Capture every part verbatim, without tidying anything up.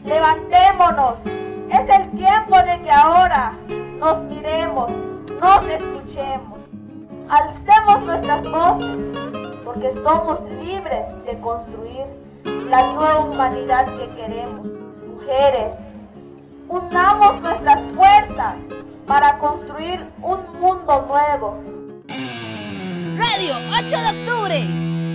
Levantémonos. Es el tiempo de que ahora nos miremos, nos escuchemos. Alcemos nuestras voces, porque somos libres de construir la nueva humanidad que queremos. Mujeres, unamos nuestras fuerzas para construir un mundo nuevo. Radio ocho de octubre.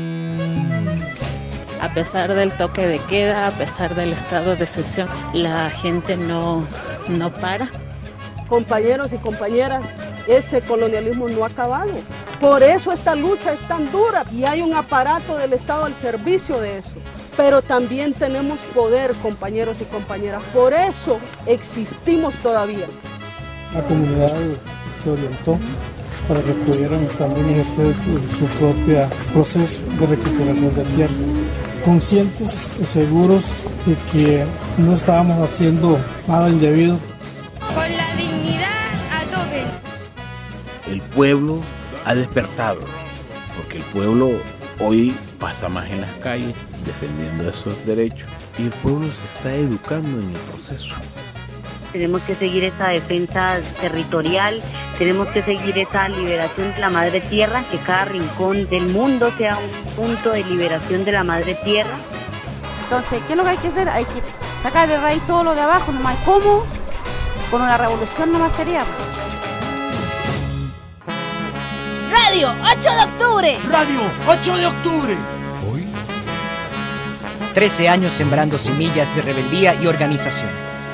A pesar del toque de queda, a pesar del estado de excepción, la gente no, no para. Compañeros y compañeras, ese colonialismo no ha acabado. Por eso esta lucha es tan dura y hay un aparato del Estado al servicio de eso. Pero también tenemos poder, compañeros y compañeras. Por eso existimos todavía. La comunidad se orientó para que pudieran también ejercer su propio proceso de recuperación de tierra. Conscientes y seguros de que no estábamos haciendo nada indebido. Con la dignidad a tope. El pueblo ha despertado, porque el pueblo hoy pasa más en las calles defendiendo esos derechos y el pueblo se está educando en el proceso. Tenemos que seguir esa defensa territorial, tenemos que seguir esa liberación de la madre tierra, que cada rincón del mundo sea un punto de liberación de la madre tierra. Entonces, ¿qué es lo que hay que hacer? Hay que sacar de raíz todo lo de abajo, nomás. ¿Cómo? Con una revolución nomás sería. Radio ocho de octubre. Radio ocho de octubre. Hoy. trece años sembrando semillas de rebeldía y organización.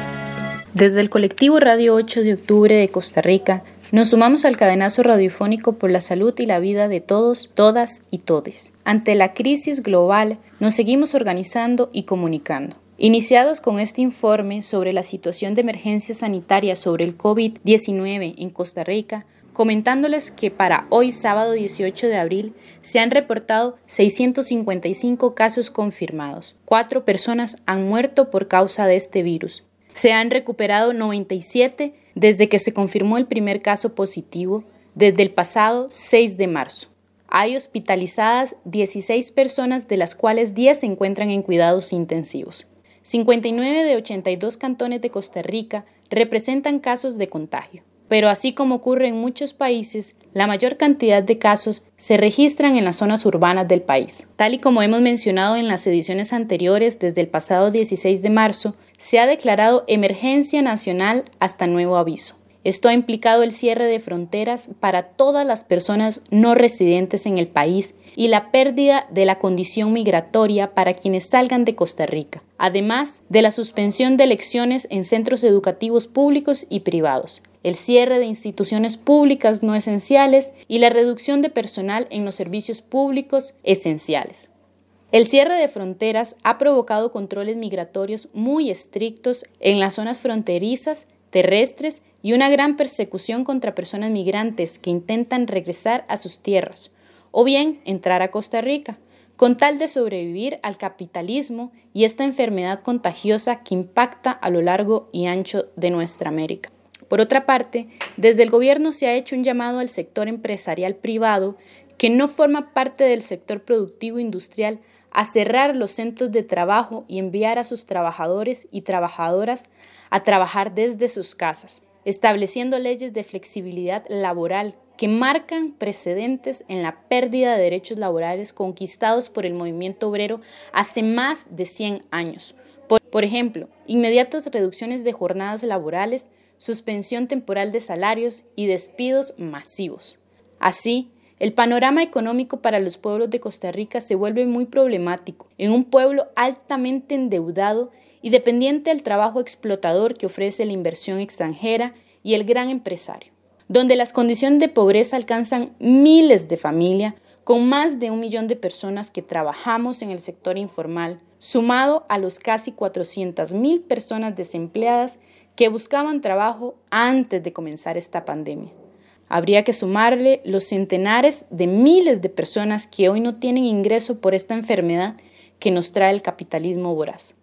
Desde el colectivo Radio ocho de octubre de Costa Rica, nos sumamos al cadenazo radiofónico por la salud y la vida de todos, todas y todes. Ante la crisis global, nos seguimos organizando y comunicando. Iniciados con este informe sobre la situación de emergencia sanitaria sobre el COVID diecinueve en Costa Rica, comentándoles que para hoy, sábado dieciocho de abril, se han reportado seiscientos cincuenta y cinco casos confirmados. Cuatro personas han muerto por causa de este virus. Se han recuperado noventa y siete desde que se confirmó el primer caso positivo, desde el pasado seis de marzo. Hay hospitalizadas dieciséis personas, de las cuales diez se encuentran en cuidados intensivos. cincuenta y nueve de ochenta y dos cantones de Costa Rica representan casos de contagio. Pero así como ocurre en muchos países, la mayor cantidad de casos se registran en las zonas urbanas del país. Tal y como hemos mencionado en las ediciones anteriores, desde el pasado dieciséis de marzo, se ha declarado emergencia nacional hasta nuevo aviso. Esto ha implicado el cierre de fronteras para todas las personas no residentes en el país y la pérdida de la condición migratoria para quienes salgan de Costa Rica, además de la suspensión de elecciones en centros educativos públicos y privados, el cierre de instituciones públicas no esenciales y la reducción de personal en los servicios públicos esenciales. El cierre de fronteras ha provocado controles migratorios muy estrictos en las zonas fronterizas, terrestres y una gran persecución contra personas migrantes que intentan regresar a sus tierras o bien entrar a Costa Rica, con tal de sobrevivir al capitalismo y esta enfermedad contagiosa que impacta a lo largo y ancho de nuestra América. Por otra parte, desde el gobierno se ha hecho un llamado al sector empresarial privado que no forma parte del sector productivo industrial a cerrar los centros de trabajo y enviar a sus trabajadores y trabajadoras a trabajar desde sus casas, estableciendo leyes de flexibilidad laboral que marcan precedentes en la pérdida de derechos laborales conquistados por el movimiento obrero hace más de cien años. Por, por ejemplo, inmediatas reducciones de jornadas laborales, suspensión temporal de salarios y despidos masivos. Así, el panorama económico para los pueblos de Costa Rica se vuelve muy problemático, en un pueblo altamente endeudado y dependiente del trabajo explotador que ofrece la inversión extranjera y el gran empresario, donde las condiciones de pobreza alcanzan miles de familias, con más de un millón de personas que trabajamos en el sector informal, sumado a los casi cuatrocientas mil personas desempleadas que buscaban trabajo antes de comenzar esta pandemia. Habría que sumarle los centenares de miles de personas que hoy no tienen ingreso por esta enfermedad que nos trae el capitalismo voraz.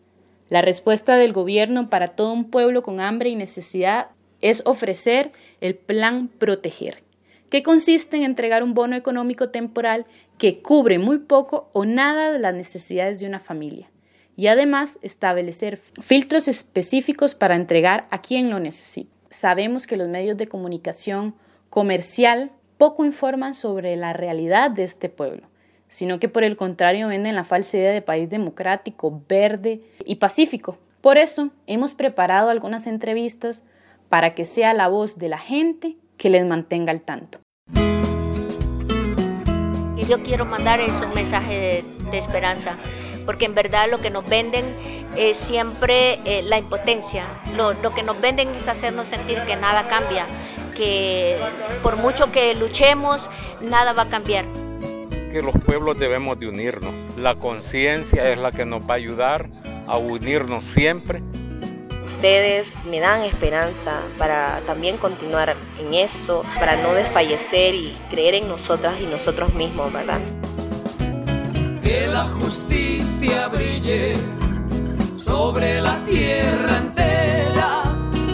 La respuesta del gobierno para todo un pueblo con hambre y necesidad es ofrecer el Plan Proteger, que consiste en entregar un bono económico temporal que cubre muy poco o nada de las necesidades de una familia, y además establecer filtros específicos para entregar a quien lo necesita. Sabemos que los medios de comunicación comercial poco informan sobre la realidad de este pueblo, sino que por el contrario venden la falsa idea de país democrático, verde y pacífico. Por eso hemos preparado algunas entrevistas para que sea la voz de la gente que les mantenga al tanto. Yo quiero mandar es un mensaje de, de esperanza, porque en verdad lo que nos venden es siempre eh, la impotencia. Lo, lo que nos venden es hacernos sentir que nada cambia, que por mucho que luchemos, nada va a cambiar. Que los pueblos debemos de unirnos. La conciencia es la que nos va a ayudar a unirnos siempre. Ustedes me dan esperanza para también continuar en esto, para no desfallecer y creer en nosotras y nosotros mismos, ¿verdad? Que la justicia brille sobre la tierra entera.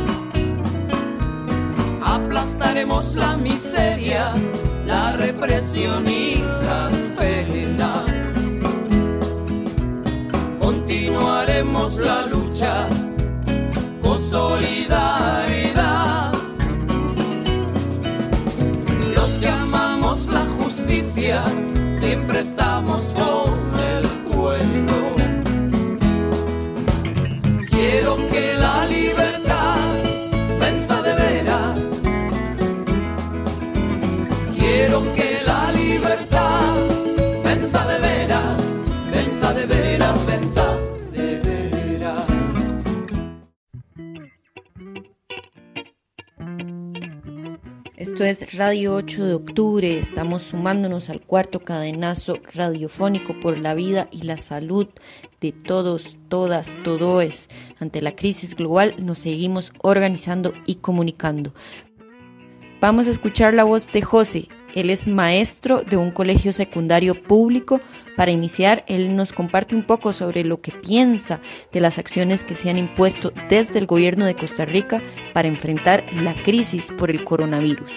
Aplastaremos la miseria, la represión y las penas. Continuaremos la lucha con solidaridad. Los que amamos la justicia siempre estamos con el pueblo. Quiero que la libertad venza de veras. Quiero que la libertad venza de veras, venza de veras, venza de veras. Esto es Radio ocho de octubre, estamos sumándonos al cuarto cadenazo radiofónico por la vida y la salud de todos, todas, todoes. Ante la crisis global nos seguimos organizando y comunicando. Vamos a escuchar la voz de José. Él es maestro de un colegio secundario público. Para iniciar, él nos comparte un poco sobre lo que piensa de las acciones que se han impuesto desde el gobierno de Costa Rica para enfrentar la crisis por el coronavirus.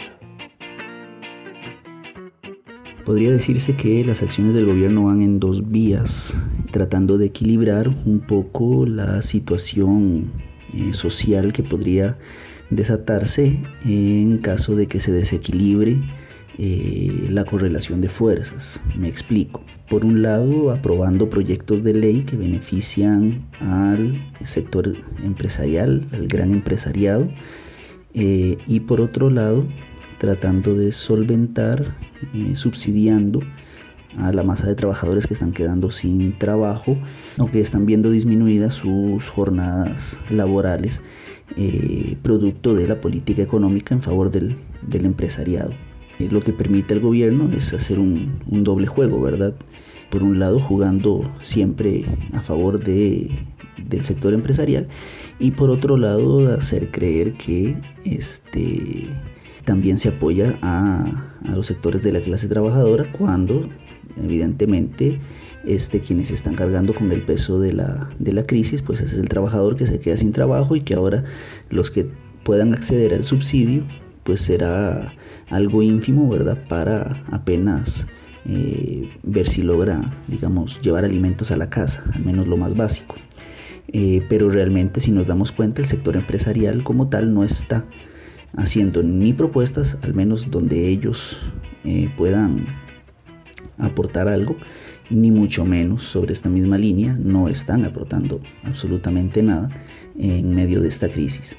Podría decirse que las acciones del gobierno van en dos vías, tratando de equilibrar un poco la situación eh, social que podría desatarse en caso de que se desequilibre Eh, la correlación de fuerzas. Me explico. Por un lado, aprobando proyectos de ley que benefician al sector empresarial, al gran empresariado, eh, y por otro lado, tratando de solventar, eh, subsidiando a la masa de trabajadores que están quedando sin trabajo o que están viendo disminuidas sus jornadas laborales, eh, producto de la política económica en favor del, del empresariado. Lo que permite al gobierno es hacer un, un doble juego, ¿verdad? Por un lado, jugando siempre a favor de, del sector empresarial, y por otro lado, hacer creer que este, también se apoya a, a los sectores de la clase trabajadora, cuando evidentemente este, quienes están cargando con el peso de la, de la crisis, pues es el trabajador que se queda sin trabajo, y que ahora los que puedan acceder al subsidio pues será algo ínfimo, ¿verdad? Para apenas eh, ver si logra, digamos, llevar alimentos a la casa, al menos lo más básico. Eh, pero realmente, si nos damos cuenta, el sector empresarial como tal no está haciendo ni propuestas, al menos donde ellos eh, puedan aportar algo, ni mucho menos sobre esta misma línea, no están aportando absolutamente nada en medio de esta crisis.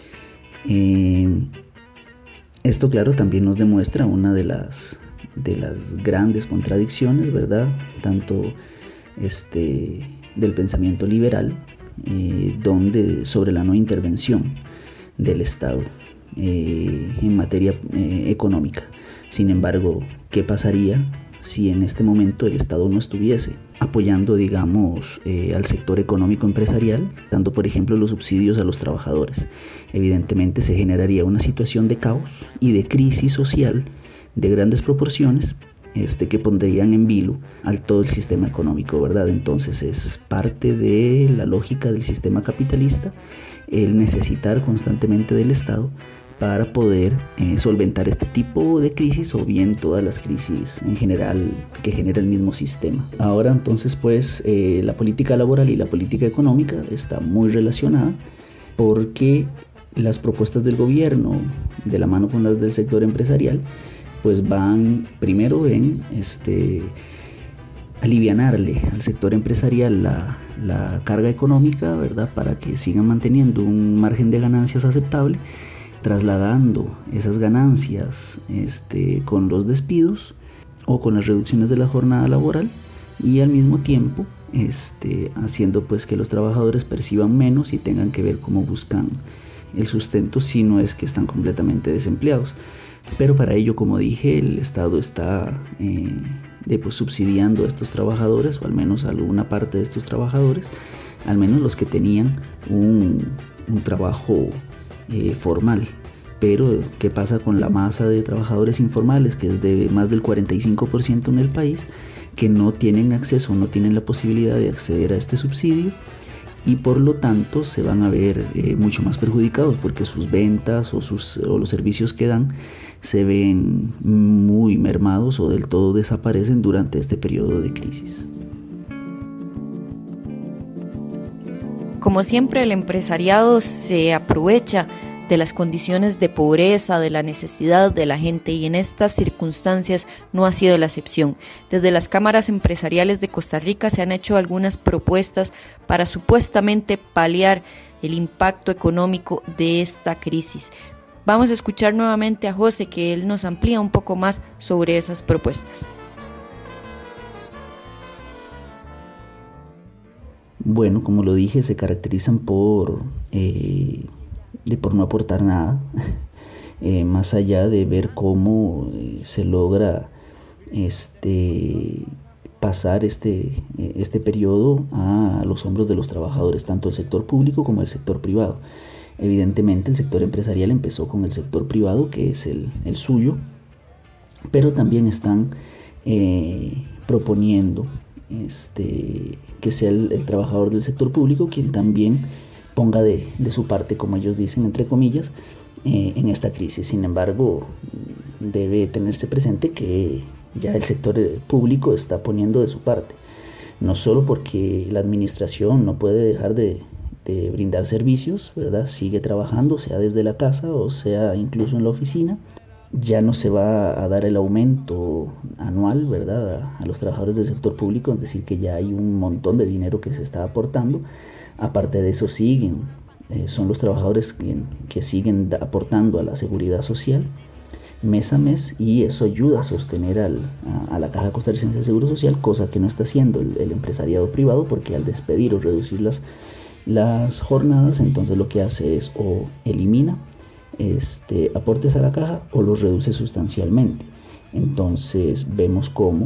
Eh, Esto, claro, también nos demuestra una de las, de las grandes contradicciones, ¿verdad? Tanto este, del pensamiento liberal, eh, donde sobre la no intervención del Estado eh, en materia eh, económica. Sin embargo, ¿qué pasaría si en este momento el Estado no estuviese apoyando, digamos, eh, al sector económico empresarial, dando, por ejemplo, los subsidios a los trabajadores? Evidentemente se generaría una situación de caos y de crisis social de grandes proporciones, este, que pondrían en vilo al todo el sistema económico, ¿verdad? Entonces es parte de la lógica del sistema capitalista el necesitar constantemente del Estado para poder eh, solventar este tipo de crisis o bien todas las crisis en general que genera el mismo sistema. Ahora entonces pues eh, la política laboral y la política económica está muy relacionada porque las propuestas del gobierno de la mano con las del sector empresarial pues van primero en este, alivianarle al sector empresarial la, la carga económica, ¿verdad? Para que sigan manteniendo un margen de ganancias aceptable, trasladando esas ganancias este, con los despidos o con las reducciones de la jornada laboral y al mismo tiempo este, haciendo pues que los trabajadores perciban menos y tengan que ver cómo buscan el sustento si no es que están completamente desempleados. Pero para ello, como dije, el Estado está eh, de, pues, subsidiando a estos trabajadores, o al menos a alguna parte de estos trabajadores, al menos los que tenían un, un trabajo eh, formal. Pero, ¿qué pasa con la masa de trabajadores informales, que es de más del cuarenta y cinco por ciento en el país, que no tienen acceso, no tienen la posibilidad de acceder a este subsidio? Y por lo tanto se van a ver eh, mucho más perjudicados porque sus ventas o, sus, o los servicios que dan se ven muy mermados o del todo desaparecen durante este periodo de crisis. Como siempre, el empresariado se aprovecha de las condiciones de pobreza, de la necesidad de la gente, y en estas circunstancias no ha sido la excepción. Desde las cámaras empresariales de Costa Rica se han hecho algunas propuestas para supuestamente paliar el impacto económico de esta crisis. Vamos a escuchar nuevamente a José, que él nos amplía un poco más sobre esas propuestas. Bueno, como lo dije, se caracterizan por... Eh, de por no aportar nada, eh, más allá de ver cómo eh, se logra este, pasar este, eh, este periodo a los hombros de los trabajadores, tanto el sector público como el sector privado. Evidentemente el sector empresarial empezó con el sector privado, que es el, el suyo, pero también están eh, proponiendo este, que sea el, el trabajador del sector público quien también ponga de, de su parte, como ellos dicen, entre comillas, eh, en esta crisis. Sin embargo, debe tenerse presente que ya el sector público está poniendo de su parte, no solo porque la administración no puede dejar de, de brindar servicios, ¿verdad? Sigue trabajando, sea desde la casa o sea incluso en la oficina. Ya no se va a dar el aumento anual, ¿verdad?, a, a los trabajadores del sector público, es decir, que ya hay un montón de dinero que se está aportando. Aparte de eso siguen, eh, son los trabajadores que, que siguen da, aportando a la seguridad social mes a mes, y eso ayuda a sostener al, a, a la Caja Costarricense de Seguro Social, cosa que no está haciendo el, el empresariado privado, porque al despedir o reducir las, las jornadas, entonces lo que hace es o elimina este, aportes a la caja o los reduce sustancialmente. Entonces vemos cómo,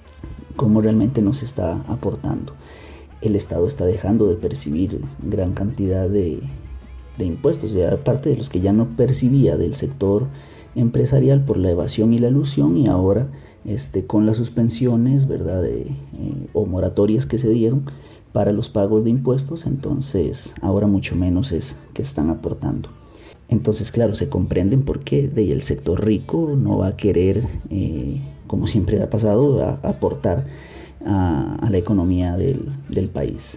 cómo realmente nos está aportando. El Estado está dejando de percibir gran cantidad de, de impuestos, ya aparte de los que ya no percibía del sector empresarial por la evasión y la elusión, y ahora este, con las suspensiones, ¿verdad?, de, eh, o moratorias que se dieron para los pagos de impuestos, entonces ahora mucho menos es que están aportando. Entonces, claro, se comprenden por qué de el sector rico no va a querer, eh, como siempre ha pasado, a, a aportar A, a la economía del, del país.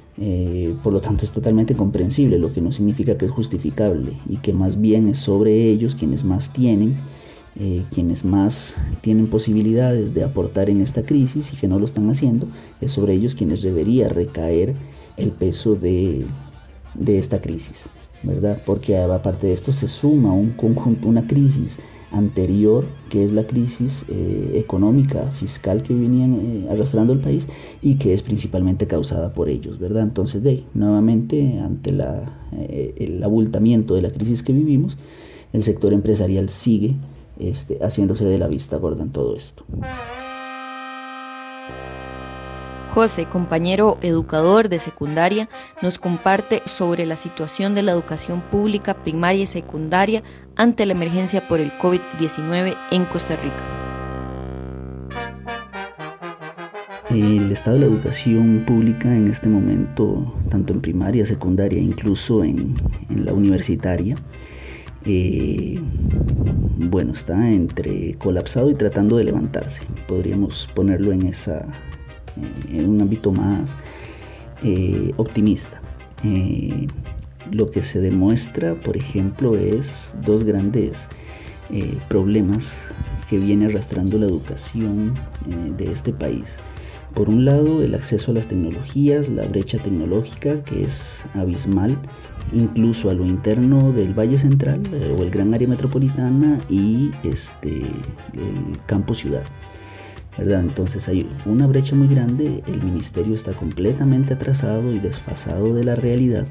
Eh, por lo tanto es totalmente comprensible, lo que no significa que es justificable, y que más bien es sobre ellos quienes más tienen, eh, quienes más tienen posibilidades de aportar en esta crisis y que no lo están haciendo, es sobre ellos quienes debería recaer el peso de, de esta crisis, ¿verdad? Porque aparte de esto se suma un conjunto, una crisis anterior, que es la crisis eh, económica, fiscal que venían eh, arrastrando el país, y que es principalmente causada por ellos, ¿verdad? Entonces, de nuevamente, ante la, eh, el abultamiento de la crisis que vivimos, el sector empresarial sigue este, haciéndose de la vista gorda en todo esto. José, compañero educador de secundaria, nos comparte sobre la situación de la educación pública primaria y secundaria ante la emergencia por el COVID diecinueve en Costa Rica. El estado de la educación pública en este momento, tanto en primaria, secundaria, incluso en, en la universitaria, eh, bueno, está entre colapsado y tratando de levantarse. Podríamos ponerlo en, esa, en un ámbito más eh, optimista. Eh, lo que se demuestra, por ejemplo, es dos grandes eh, problemas que viene arrastrando la educación eh, de este país. Por un lado, el acceso a las tecnologías, la brecha tecnológica, que es abismal, incluso a lo interno del Valle Central eh, o el gran área metropolitana y este, el campo ciudad, ¿verdad? Entonces hay una brecha muy grande, el ministerio está completamente atrasado y desfasado de la realidad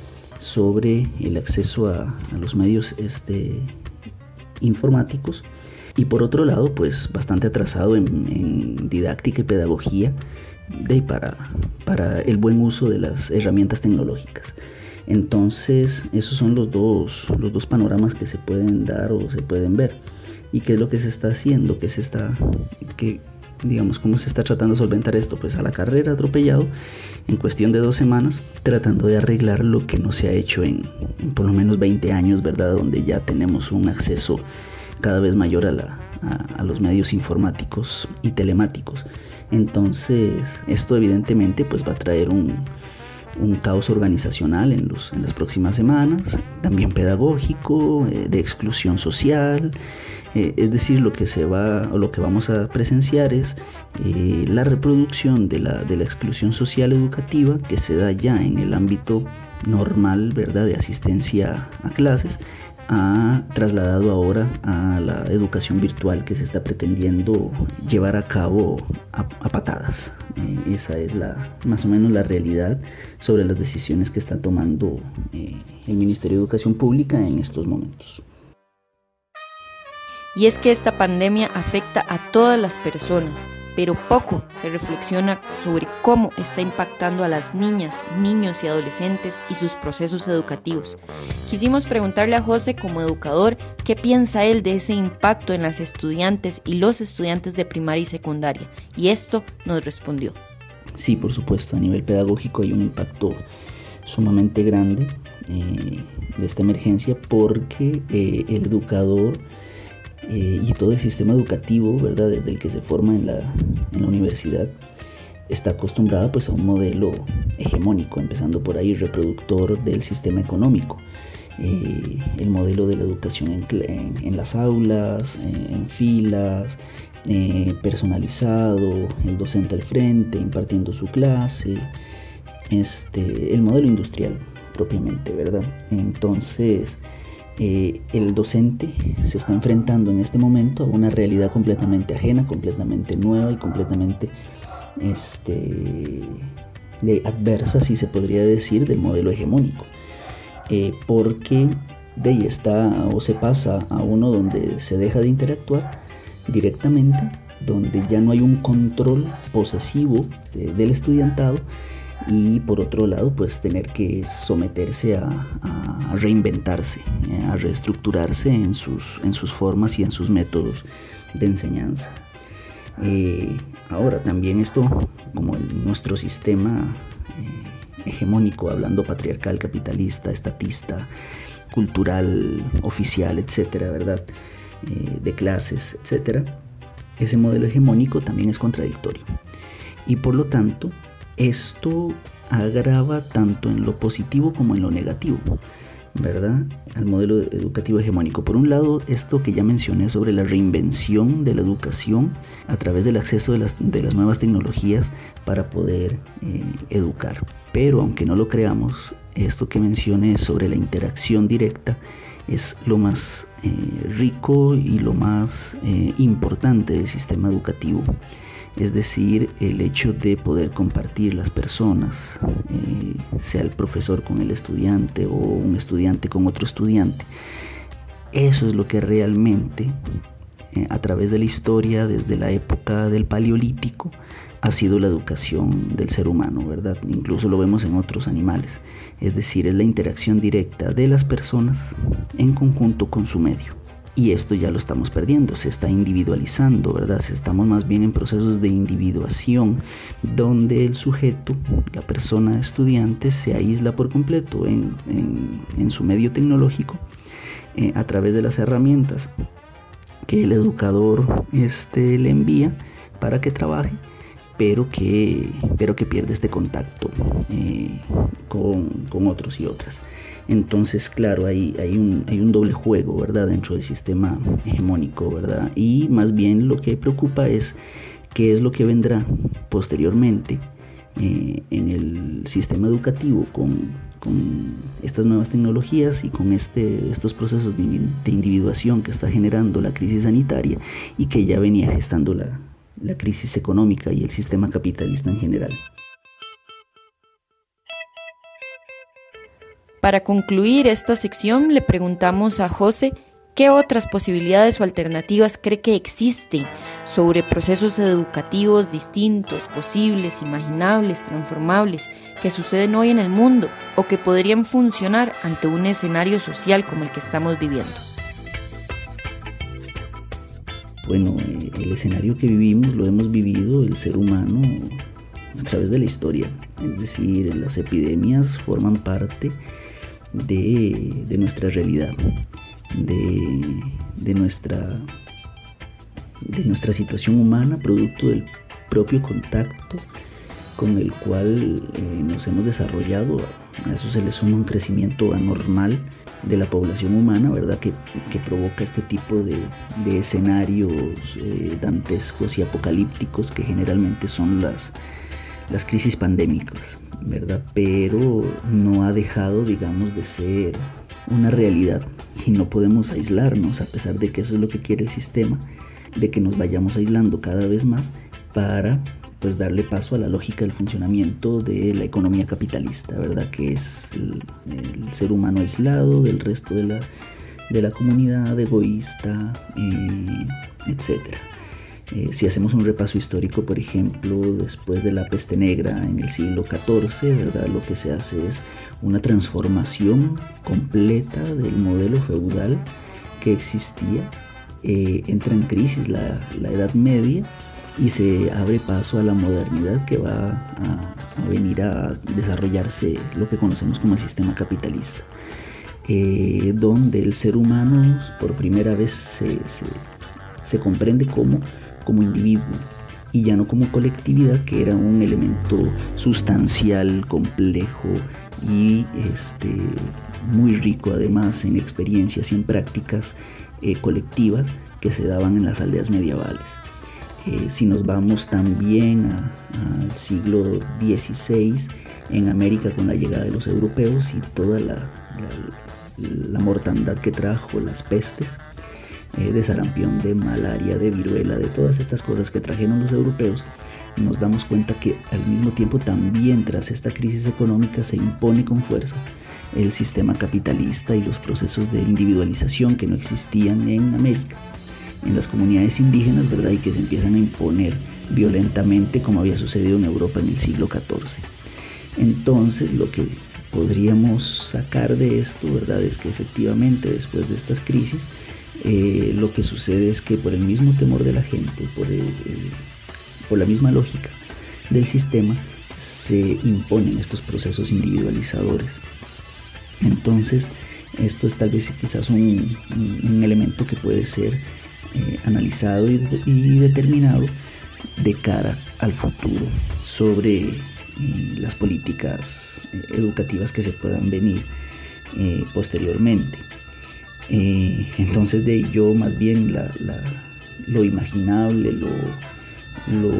sobre el acceso a, a los medios este, informáticos. Y por otro lado, pues bastante atrasado en, en didáctica y pedagogía de, para, para el buen uso de las herramientas tecnológicas. Entonces, esos son los dos, los dos panoramas que se pueden dar o se pueden ver. ¿Y qué es lo que se está haciendo? ¿Qué se está, qué, digamos, cómo se está tratando de solventar esto? Pues a la carrera, atropellado, en cuestión de dos semanas, tratando de arreglar lo que no se ha hecho en, en por lo menos veinte años, ¿verdad? Donde ya tenemos un acceso cada vez mayor a, la, a, a los medios informáticos y telemáticos. Entonces, esto evidentemente pues va a traer un, un caos organizacional en, los, en las próximas semanas, también pedagógico, eh, de exclusión social, eh, es decir, lo que se va o lo que vamos a presenciar es eh, la reproducción de la, de la exclusión social educativa que se da ya en el ámbito normal, ¿verdad?, de asistencia a clases, ha trasladado ahora a la educación virtual que se está pretendiendo llevar a cabo a, a patadas. Eh, esa es la, más o menos la realidad sobre las decisiones que está tomando eh, el Ministerio de Educación Pública en estos momentos. Y es que esta pandemia afecta a todas las personas, pero poco se reflexiona sobre cómo está impactando a las niñas, niños y adolescentes y sus procesos educativos. Quisimos preguntarle a José, como educador, qué piensa él de ese impacto en las estudiantes y los estudiantes de primaria y secundaria, y esto nos respondió. Sí, por supuesto, a nivel pedagógico hay un impacto sumamente grande eh, de esta emergencia porque eh, el educador Eh, y todo el sistema educativo, ¿verdad?, desde el que se forma en la, en la universidad, está acostumbrado pues a un modelo hegemónico, empezando por ahí, reproductor del sistema económico. Eh, el modelo de la educación en, en, en las aulas, en, en filas, eh, personalizado, el docente al frente, impartiendo su clase, este, el modelo industrial propiamente, ¿verdad? Entonces, Eh, el docente se está enfrentando en este momento a una realidad completamente ajena, completamente nueva y completamente este, de adversa, si se podría decir, del modelo hegemónico, eh, porque de ahí está o se pasa a uno donde se deja de interactuar directamente, donde ya no hay un control posesivo de, del estudiantado, y por otro lado pues tener que someterse a, a reinventarse, a reestructurarse en sus, en sus formas y en sus métodos de enseñanza. Eh, ahora también esto, como en nuestro sistema eh, hegemónico, hablando patriarcal, capitalista, estatista, cultural, oficial, etcétera, ¿verdad?, eh, de clases, etcétera, ese modelo hegemónico también es contradictorio y por lo tanto esto agrava tanto en lo positivo como en lo negativo, ¿verdad?, al modelo educativo hegemónico. Por un lado, esto que ya mencioné sobre la reinvención de la educación a través del acceso de las, de las nuevas tecnologías para poder eh, educar. Pero aunque no lo creamos, esto que mencioné sobre la interacción directa es lo más eh, rico y lo más eh, importante del sistema educativo. Es decir, el hecho de poder compartir las personas, eh, sea el profesor con el estudiante o un estudiante con otro estudiante. Eso es lo que realmente, eh, a través de la historia, desde la época del Paleolítico, ha sido la educación del ser humano, ¿verdad? Incluso lo vemos en otros animales. Es decir, es la interacción directa de las personas en conjunto con su medio. Y esto ya lo estamos perdiendo, se está individualizando, ¿verdad? Estamos más bien en procesos de individuación, donde el sujeto, la persona estudiante, se aísla por completo en, en, en su medio tecnológico, eh, a través de las herramientas que el educador este, le envía para que trabaje, pero que, pero que pierde este contacto eh, con, con otros y otras. Entonces, claro, hay, hay, un, hay un doble juego, ¿verdad?, dentro del sistema hegemónico, ¿verdad? Y más bien lo que preocupa es qué es lo que vendrá posteriormente eh, en el sistema educativo con, con estas nuevas tecnologías y con este, estos procesos de, de individuación que está generando la crisis sanitaria y que ya venía gestando la, la crisis económica y el sistema capitalista en general. Para concluir esta sección, le preguntamos a José qué otras posibilidades o alternativas cree que existen sobre procesos educativos distintos, posibles, imaginables, transformables, que suceden hoy en el mundo o que podrían funcionar ante un escenario social como el que estamos viviendo. Bueno, el escenario que vivimos lo hemos vivido el ser humano a través de la historia, es decir, las epidemias forman parte de, de nuestra realidad, de, de, nuestra, de nuestra situación humana, producto del propio contacto con el cual eh, nos hemos desarrollado. A eso se le suma un crecimiento anormal de la población humana, ¿verdad?, que, que provoca este tipo de, de escenarios eh, dantescos y apocalípticos que generalmente son las, las crisis pandémicas, ¿verdad? Pero no ha dejado, digamos, de ser una realidad y no podemos aislarnos, a pesar de que eso es lo que quiere el sistema, de que nos vayamos aislando cada vez más para pues darle paso a la lógica del funcionamiento de la economía capitalista, ¿verdad?, que es el, el ser humano aislado del resto de la, de la comunidad, egoísta, eh, etcétera. Eh, si hacemos un repaso histórico, por ejemplo, después de la peste negra en el siglo catorce, ¿verdad?, lo que se hace es una transformación completa del modelo feudal que existía. Eh, entra en crisis la, la Edad Media y se abre paso a la modernidad que va a, a venir a desarrollarse lo que conocemos como el sistema capitalista, eh, donde el ser humano por primera vez se, se, se comprende como, como individuo y ya no como colectividad, que era un elemento sustancial, complejo y este, muy rico además en experiencias y en prácticas eh, colectivas que se daban en las aldeas medievales. Eh, si nos vamos también al siglo dieciséis, en América, con la llegada de los europeos y toda la, la, la mortandad que trajo las pestes, eh, de sarampión, de malaria, de viruela, de todas estas cosas que trajeron los europeos, nos damos cuenta que al mismo tiempo también tras esta crisis económica se impone con fuerza el sistema capitalista y los procesos de individualización que no existían en América, en las comunidades indígenas, ¿verdad?, y que se empiezan a imponer violentamente como había sucedido en Europa en el siglo catorce. Entonces, lo que podríamos sacar de esto, ¿verdad?, es que efectivamente después de estas crisis, eh, lo que sucede es que por el mismo temor de la gente, por, el, el, por la misma lógica del sistema, se imponen estos procesos individualizadores. Entonces, esto es tal vez quizás un, un elemento que puede ser Eh, analizado y, de, y determinado de cara al futuro sobre eh, las políticas eh, educativas que se puedan venir eh, posteriormente. Eh, entonces, de ello más bien la, la, lo imaginable, lo, lo,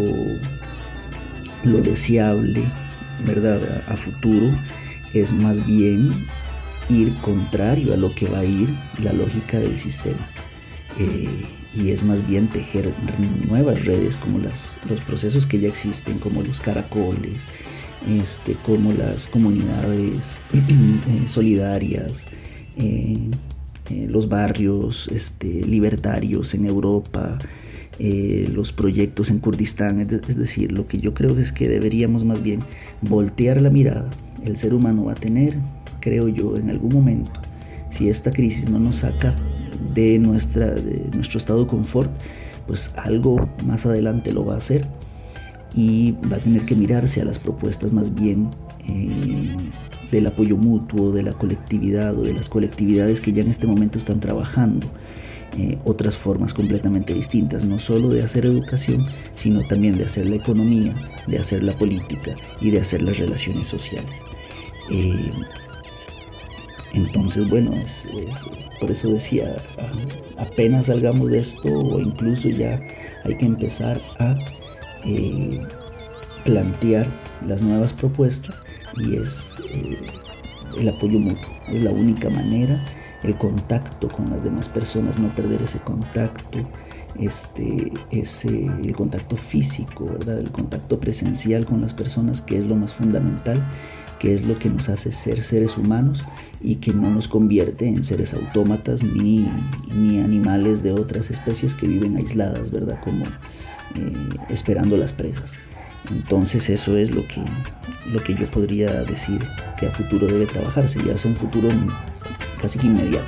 lo deseable, ¿verdad?, a, a futuro es más bien ir contrario a lo que va a ir la lógica del sistema. Eh, y es más bien tejer nuevas redes como las, los procesos que ya existen, como los caracoles, este, como las comunidades eh, solidarias, eh, eh, los barrios este, libertarios en Europa, eh, los proyectos en Kurdistán. Es, es decir, lo que yo creo es que deberíamos más bien voltear la mirada. El ser humano va a tener, creo yo, en algún momento, si esta crisis no nos saca de, nuestra, de nuestro estado de confort, pues algo más adelante lo va a hacer y va a tener que mirarse a las propuestas más bien eh, del apoyo mutuo, de la colectividad o de las colectividades que ya en este momento están trabajando eh, otras formas completamente distintas, no solo de hacer educación, sino también de hacer la economía, de hacer la política y de hacer las relaciones sociales. Eh, entonces, bueno, es, es, por eso decía, apenas salgamos de esto o incluso ya hay que empezar a eh, plantear las nuevas propuestas y es eh, el apoyo mutuo, es la única manera, el contacto con las demás personas, no perder ese contacto, este, ese, el contacto físico, ¿verdad? El contacto presencial con las personas, que es lo más fundamental, que es lo que nos hace ser seres humanos y que no nos convierte en seres autómatas ni, ni animales de otras especies que viven aisladas, ¿verdad? Como eh, esperando las presas. Entonces eso es lo que, lo que yo podría decir que a futuro debe trabajarse, ya es un futuro casi que inmediato.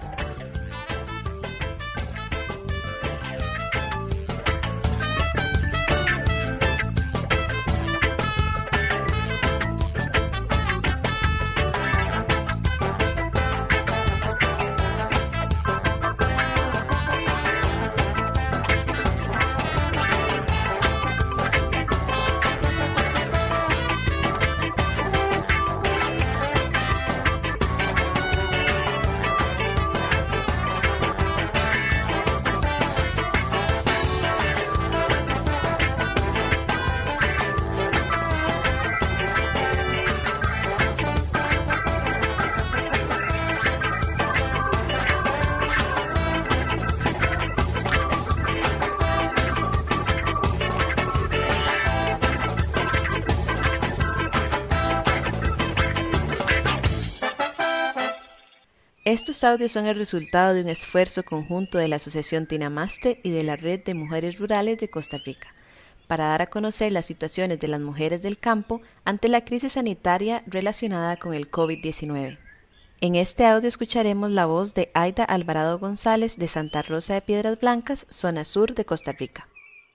Estos audios son el resultado de un esfuerzo conjunto de la Asociación Tinamaste y de la Red de Mujeres Rurales de Costa Rica, para dar a conocer las situaciones de las mujeres del campo ante la crisis sanitaria relacionada con el COVID diecinueve. En este audio escucharemos la voz de Aida Alvarado González de Santa Rosa de Piedras Blancas, zona sur de Costa Rica.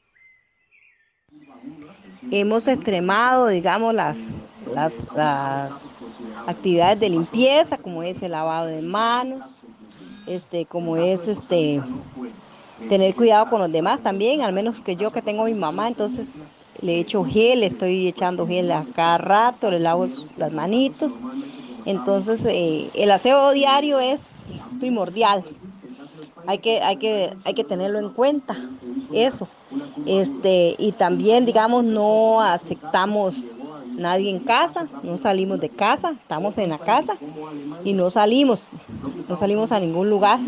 Hemos extremado, digamos, las, las, las actividades de limpieza, como es el lavado de manos, este, como es este, tener cuidado con los demás también, al menos que yo que tengo a mi mamá, entonces le echo gel, le estoy echando gel a cada rato, le lavo las manitos. Entonces eh, el aseo diario es primordial, hay que, hay que, hay que tenerlo en cuenta, eso. Este, y también, digamos, no aceptamos nadie en casa, no salimos de casa, estamos en la casa y no salimos, no salimos a ningún lugar.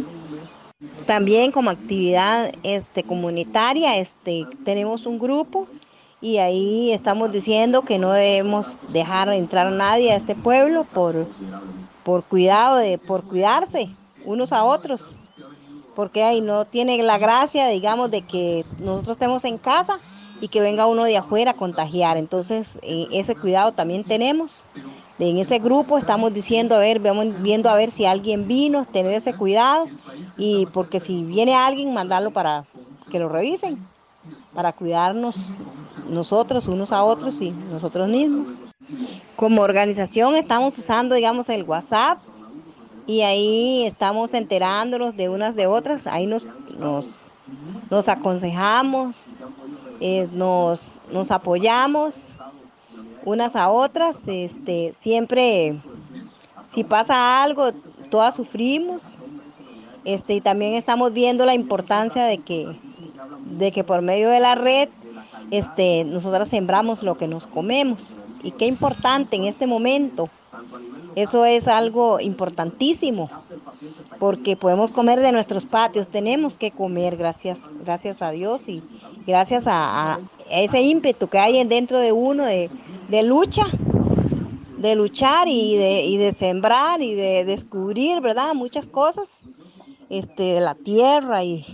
También como actividad este, comunitaria, este, tenemos un grupo y ahí estamos diciendo que no debemos dejar entrar a nadie a este pueblo por, por cuidado, de, por cuidarse unos a otros, porque ahí no tiene la gracia, digamos, de que nosotros estemos en casa y que venga uno de afuera a contagiar. Entonces, eh, ese cuidado también tenemos. En ese grupo estamos diciendo, a ver, vamos viendo a ver si alguien vino, tener ese cuidado, y porque si viene alguien, mandarlo para que lo revisen, para cuidarnos nosotros unos a otros y nosotros mismos. Como organización estamos usando, digamos, el WhatsApp, y ahí estamos enterándonos de unas de otras, ahí nos, nos, nos aconsejamos, eh, nos, nos apoyamos unas a otras, este, siempre si pasa algo, todas sufrimos, este, y también estamos viendo la importancia de que, de que por medio de la red, este, nosotros sembramos lo que nos comemos, y qué importante en este momento. Eso es algo importantísimo, porque podemos comer de nuestros patios, tenemos que comer, gracias, gracias a Dios y gracias a, a ese ímpetu que hay dentro de uno de, de lucha, de luchar y de, y de sembrar y de descubrir, ¿verdad? Muchas cosas este, de la tierra y,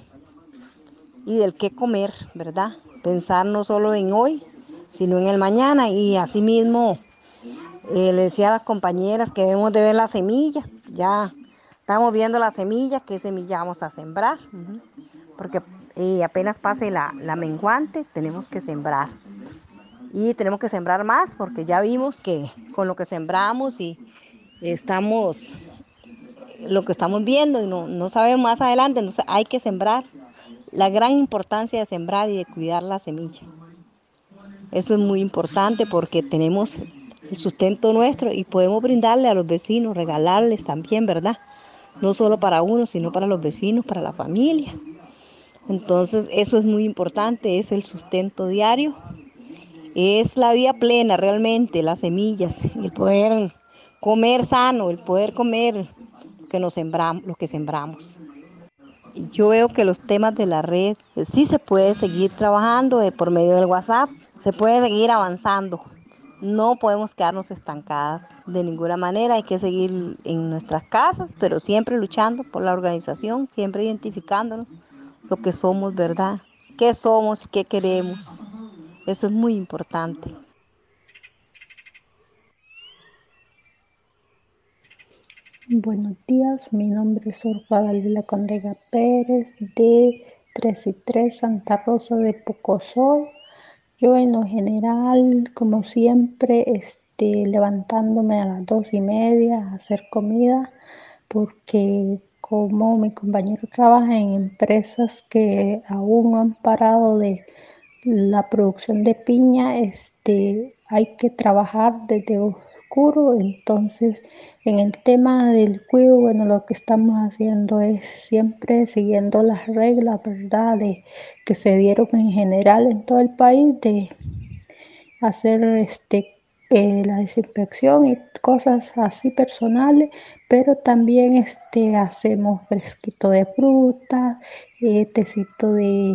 y del qué comer, ¿verdad? Pensar no solo en hoy, sino en el mañana, y así mismo Eh, le decía a las compañeras que debemos de ver las semillas, ya estamos viendo las semillas, qué semilla vamos a sembrar, uh-huh. porque eh, apenas pase la, la menguante, tenemos que sembrar. y tenemos que sembrar más porque ya vimos que con lo que sembramos y estamos, lo que estamos viendo y no, no sabemos más adelante, entonces hay que sembrar. La gran importancia de sembrar y de cuidar la semilla. Eso es muy importante porque tenemos el sustento nuestro y podemos brindarle a los vecinos, regalarles también, ¿verdad? No solo para uno, sino para los vecinos, para la familia. Entonces eso es muy importante, es el sustento diario. Es la vida plena realmente, las semillas, el poder comer sano, el poder comer lo que, nos sembramos, lo que sembramos. Yo veo que los temas de la red, pues sí se puede seguir trabajando eh, por medio del WhatsApp, se puede seguir avanzando. No podemos quedarnos estancadas de ninguna manera, hay que seguir en nuestras casas, pero siempre luchando por la organización, siempre identificándonos lo que somos, ¿verdad? ¿Qué somos y qué queremos? Eso es muy importante. Buenos días, mi nombre es Sor Guadalupe Condega Pérez de tres y tres Santa Rosa de Pocosol. Yo en lo general, como siempre, este, levantándome a las dos y media a hacer comida, porque como mi compañero trabaja en empresas que aún no han parado de la producción de piña, este, hay que trabajar desde oscuro. Entonces en el tema del cuidado, bueno, lo que estamos haciendo es siempre siguiendo las reglas, ¿verdad?, de que se dieron en general en todo el país, de hacer este eh, la desinfección y cosas así personales, pero también este hacemos fresquito de fruta, eh, tecito de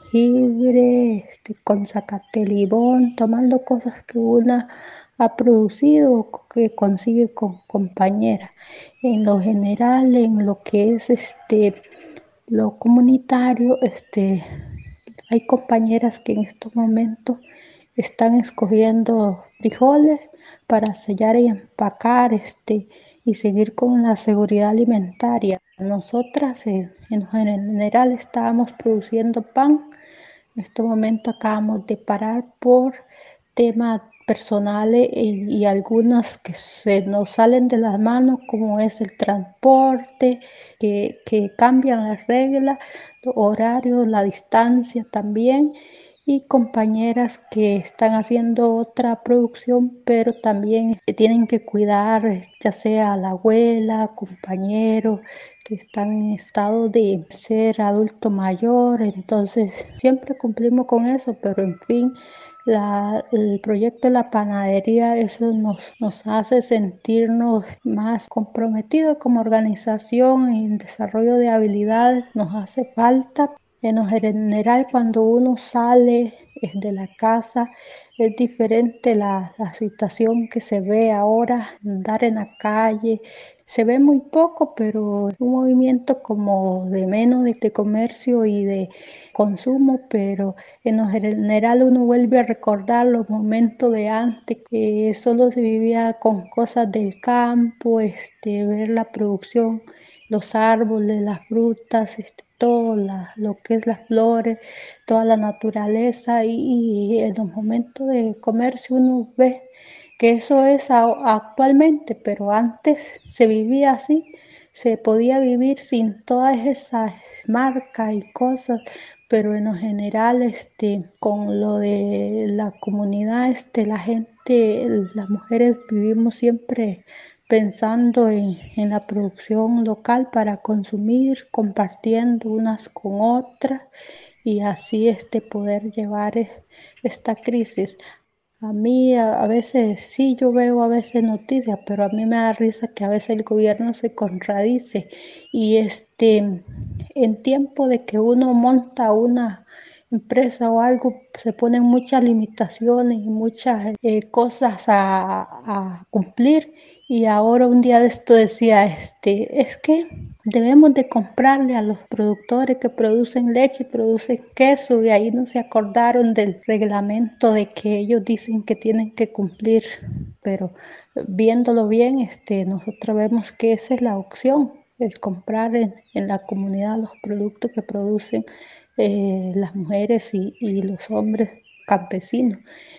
jengibre, este, con zacate limón, tomando cosas que una ha producido o que consigue con compañera. En lo general, en lo que es este lo comunitario, este hay compañeras que en estos momentos están escogiendo frijoles para sellar y empacar este y seguir con la seguridad alimentaria. Nosotras en, en general estábamos produciendo pan. En este momento acabamos de parar por temas personales y, y algunas que se nos salen de las manos, como es el transporte, que, que cambian las reglas, los horarios, la distancia también, y compañeras que están haciendo otra producción, pero también tienen que cuidar ya sea a la abuela, compañeros que están en estado de ser adulto mayor. Entonces siempre cumplimos con eso, pero en fin, La, el proyecto de la panadería, eso nos, nos hace sentirnos más comprometidos como organización en desarrollo de habilidades, nos hace falta. En lo general, cuando uno sale de la casa, es diferente la, la situación que se ve ahora, andar en la calle. Se ve muy poco, pero un movimiento como de menos de, de comercio y de consumo, pero en lo general uno vuelve a recordar los momentos de antes, que solo se vivía con cosas del campo, este, ver la producción, los árboles, las frutas, este, todo la, lo que es las flores, toda la naturaleza, y, y en los momentos de comercio uno ve que eso es a, actualmente, pero antes se vivía así, se podía vivir sin todas esas marcas y cosas, pero en lo general este, con lo de la comunidad, este, la gente, las mujeres vivimos siempre pensando en, en la producción local para consumir, compartiendo unas con otras y así este, poder llevar esta crisis. A mí a, a veces sí, yo veo a veces noticias, pero a mí me da risa que a veces el gobierno se contradice y este, en tiempo de que uno monta una empresa o algo, se ponen muchas limitaciones y muchas eh, cosas a, a cumplir. Y ahora un día de esto decía, este, es que debemos de comprarle a los productores que producen leche, producen queso, y ahí no se acordaron del reglamento de que ellos dicen que tienen que cumplir. Pero viéndolo bien, este, nosotros vemos que esa es la opción, el comprar en, en la comunidad los productos que producen eh, las mujeres y, y los hombres campesinos.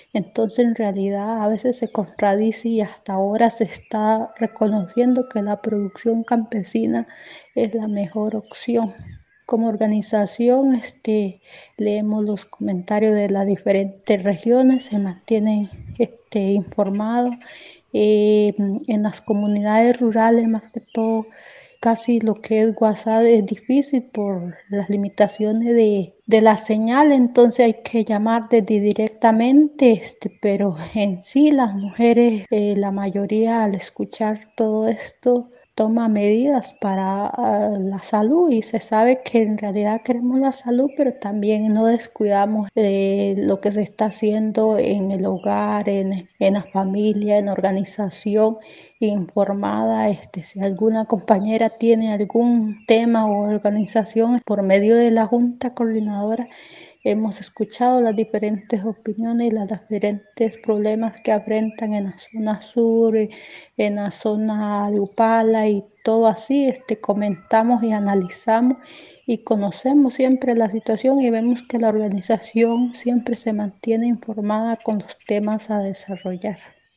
Entonces en realidad a veces se contradice y hasta ahora se está reconociendo que la producción campesina es la mejor opción. Como organización este, leemos los comentarios de las diferentes regiones, se mantienen este, informados. Eh, en las comunidades rurales más que todo, casi lo que es WhatsApp es difícil por las limitaciones de, de la señal, entonces hay que llamar desde directamente, este, pero en sí las mujeres, eh, la mayoría al escuchar todo esto, toma medidas para uh, la salud y se sabe que en realidad queremos la salud, pero también no descuidamos de lo que se está haciendo en el hogar, en, en la familia, en la organización informada. Este, si alguna compañera tiene algún tema o organización, por medio de la Junta Coordinadora hemos escuchado las diferentes opiniones y los diferentes problemas que enfrentan en la zona sur, en la zona de Upala y todo así. Este, comentamos y analizamos y conocemos siempre la situación y vemos que la organización siempre se mantiene informada con los temas a desarrollar.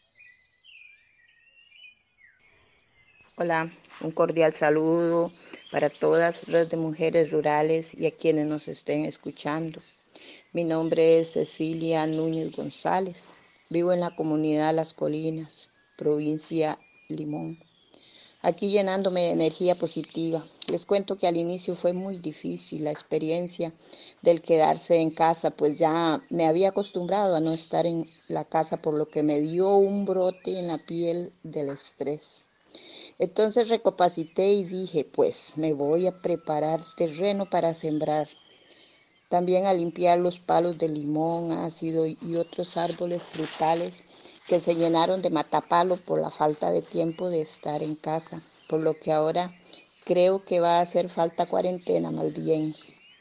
Hola, un cordial saludo para todas las de mujeres rurales y a quienes nos estén escuchando. Mi nombre es Cecilia Núñez González, vivo en la comunidad Las Colinas, provincia Limón. Aquí llenándome de energía positiva. Les cuento que al inicio fue muy difícil la experiencia del quedarse en casa, pues ya me había acostumbrado a no estar en la casa, por lo que me dio un brote en la piel del estrés. Entonces recapacité y dije, pues me voy a preparar terreno para sembrar. También a limpiar los palos de limón, ácido y otros árboles frutales que se llenaron de matapalo por la falta de tiempo de estar en casa, por lo que ahora creo que va a hacer falta cuarentena más bien.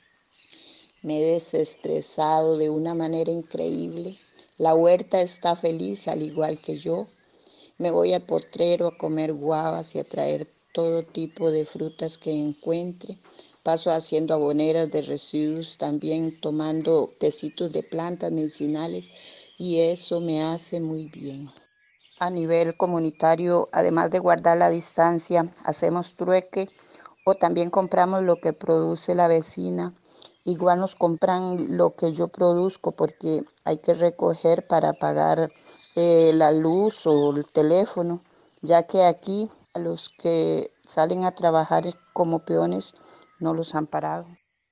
Me he desestresado de una manera increíble. La huerta está feliz al igual que yo. Me voy al potrero a comer guavas y a traer todo tipo de frutas que encuentre. Paso haciendo aboneras de residuos, también tomando tecitos de plantas medicinales y eso me hace muy bien. A nivel comunitario, además de guardar la distancia, hacemos trueque o también compramos lo que produce la vecina. Igual nos compran lo que yo produzco porque hay que recoger para pagar eh, la luz o el teléfono, ya que aquí a los que salen a trabajar como peones no los han parado.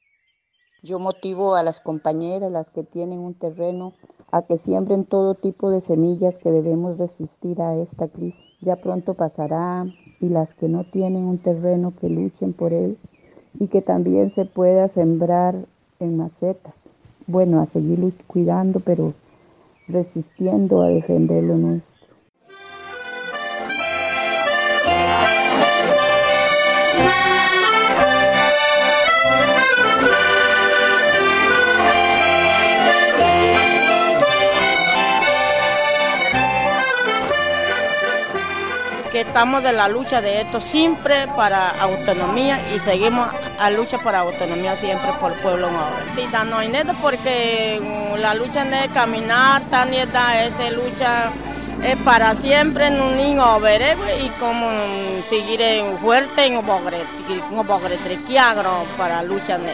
Yo motivo a las compañeras, las que tienen un terreno, a que siembren todo tipo de semillas que debemos resistir a esta crisis. Ya pronto pasará y las que no tienen un terreno que luchen por él y que también se pueda sembrar en macetas. Bueno, a seguir cuidando, pero resistiendo a defender lo nuestro. Que estamos de la lucha de esto siempre para autonomía y seguimos a lucha para autonomía siempre por el pueblo nuevo. No hay nada porque la lucha de caminar, tan neta, esa lucha es para siempre en un niño ver y como seguir fuerte en un pobre, un pobre triquiagro para lucha de.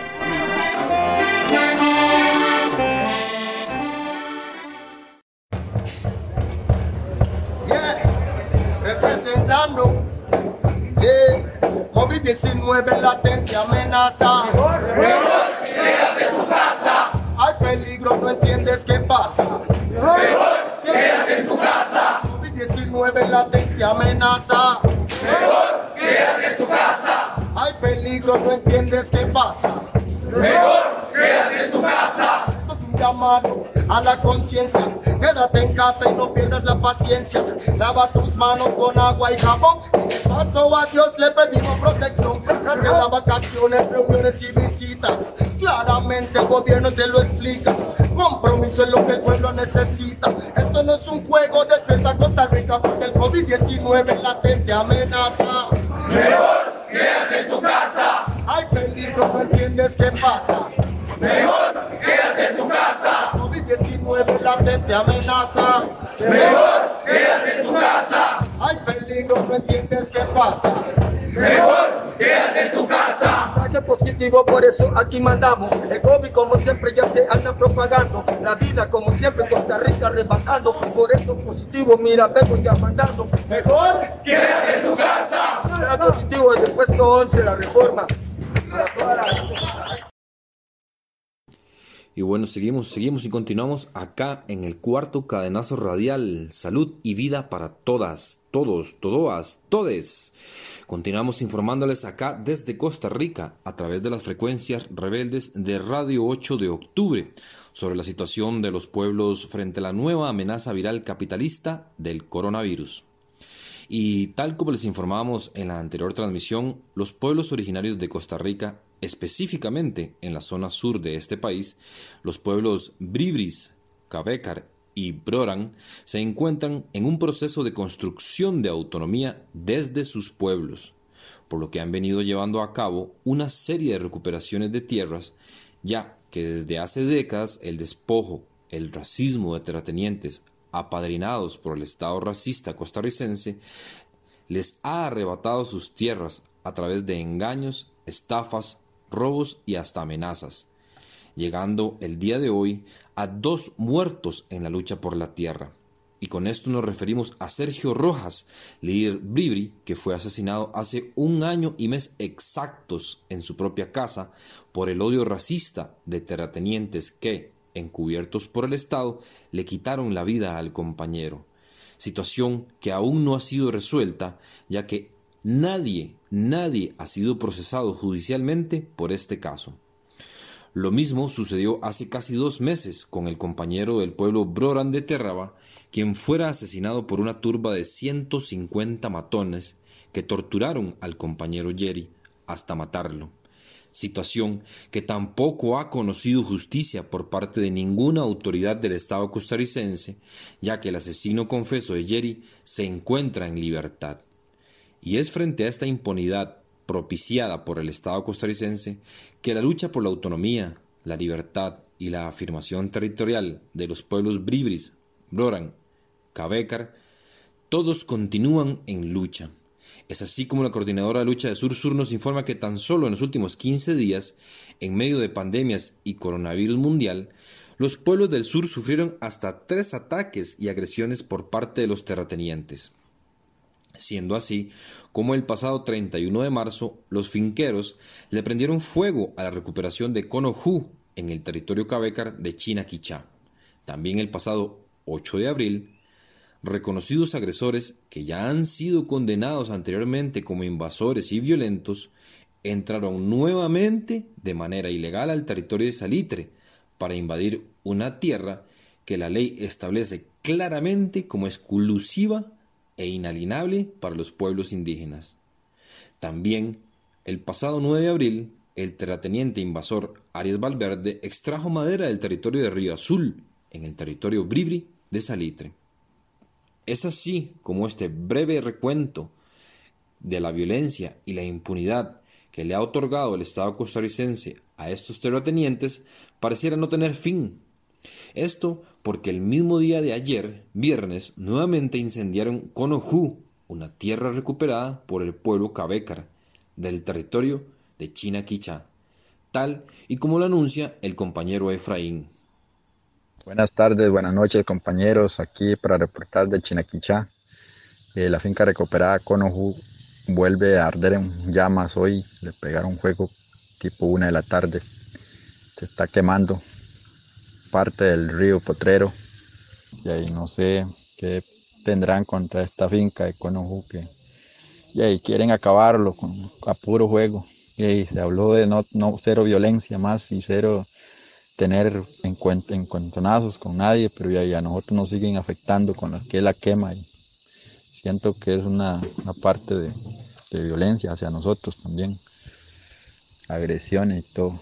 Representando yeah. COVID diecinueve latente amenaza. Mejor, mejor, quédate en tu casa. Hay peligro, no entiendes qué pasa. Mejor, quédate en tu casa. COVID diecinueve latente amenaza. Mejor, quédate en tu casa. Hay peligro, no entiendes qué pasa. Mejor, quédate en tu casa. Esto es un llamado a la conciencia. Quédate en casa y no pierdas la paciencia. Lava tus manos con agua y jabón. De paso a Dios le pedimos protección. Cancela vacaciones, reuniones y visitas. Claramente el gobierno te lo explica. Compromiso es lo que el pueblo necesita. Esto no es un juego, despierta Costa Rica, porque el COVID diecinueve latente amenaza. Mejor quédate en tu casa. Hay peligro, no entiendes qué pasa. Mejor quédate en tu casa. COVID diecinueve diecinueve latente amenaza. Mejor quédate en tu casa. Hay peligro, no entiendes qué pasa. Mejor quédate en tu casa. Traje positivo, por eso aquí mandamos. El COVID como siempre ya se andan propagando. La vida como siempre en Costa Rica arrebatando. Por eso positivo, mira, vengo ya mandando. Mejor quédate en tu casa. Traje positivo desde el puesto once, la reforma. Para toda la... Y bueno, seguimos, seguimos y continuamos acá en el cuarto cadenazo radial. Salud y vida para todas, todos, todoas, todes. Continuamos informándoles acá desde Costa Rica a través de las frecuencias rebeldes de Radio ocho de octubre sobre la situación de los pueblos frente a la nueva amenaza viral capitalista del coronavirus. Y tal como les informábamos en la anterior transmisión, los pueblos originarios de Costa Rica, específicamente en la zona sur de este país, los pueblos Bribris, Cavécar y Broran, se encuentran en un proceso de construcción de autonomía desde sus pueblos, por lo que han venido llevando a cabo una serie de recuperaciones de tierras, ya que desde hace décadas el despojo, el racismo de terratenientes apadrinados por el Estado racista costarricense, les ha arrebatado sus tierras a través de engaños, estafas, robos y hasta amenazas, llegando el día de hoy a dos muertos en la lucha por la tierra. Y con esto nos referimos a Sergio Rojas, líder Bribri, que fue asesinado hace un año y mes exactos en su propia casa por el odio racista de terratenientes que, encubiertos por el Estado, le quitaron la vida al compañero. Situación que aún no ha sido resuelta, ya que nadie, nadie ha sido procesado judicialmente por este caso. Lo mismo sucedió hace casi dos meses con el compañero del pueblo Broran de Terraba, quien fuera asesinado por una turba de ciento cincuenta matones que torturaron al compañero Jerry hasta matarlo. Situación que tampoco ha conocido justicia por parte de ninguna autoridad del Estado costarricense, ya que el asesino confeso de Jerry se encuentra en libertad. Y es frente a esta impunidad propiciada por el Estado costarricense que la lucha por la autonomía, la libertad y la afirmación territorial de los pueblos Bribris, Broran, Cavécar, todos continúan en lucha. Es así como la coordinadora de lucha de Sur-Sur nos informa que tan solo en los últimos quince días, en medio de pandemias y coronavirus mundial, los pueblos del sur sufrieron hasta tres ataques y agresiones por parte de los terratenientes. Siendo así como el pasado treinta y uno de marzo, los finqueros le prendieron fuego a la recuperación de Conojú en el territorio Cavécar de Chinaquichá. También el pasado ocho de abril, reconocidos agresores que ya han sido condenados anteriormente como invasores y violentos, entraron nuevamente de manera ilegal al territorio de Salitre para invadir una tierra que la ley establece claramente como exclusiva e inalienable para los pueblos indígenas. También, el pasado nueve de abril, el terrateniente invasor Arias Valverde extrajo madera del territorio de Río Azul, en el territorio Bribri de Salitre. Es así como este breve recuento de la violencia y la impunidad que le ha otorgado el Estado costarricense a estos terratenientes pareciera no tener fin. Esto porque el mismo día de ayer, viernes, nuevamente incendiaron Conojú, una tierra recuperada por el pueblo Cavécar, del territorio de Chinaquichá, tal y como lo anuncia el compañero Efraín. Buenas tardes, buenas noches compañeros, aquí para reportar de Chinaquichá. Eh, la finca recuperada Conojú vuelve a arder en llamas hoy, le pegaron fuego tipo una de la tarde, se está quemando parte del río Potrero y ahí no sé qué tendrán contra esta finca de Conojú que y ahí quieren acabarlo con, a puro juego. Y ahí se habló de no, no cero violencia más y cero tener encuent- encuentronazos con nadie, pero ya, ya a nosotros nos siguen afectando con la que es la quema y siento que es una, una parte de, de violencia hacia nosotros también, agresiones y todo.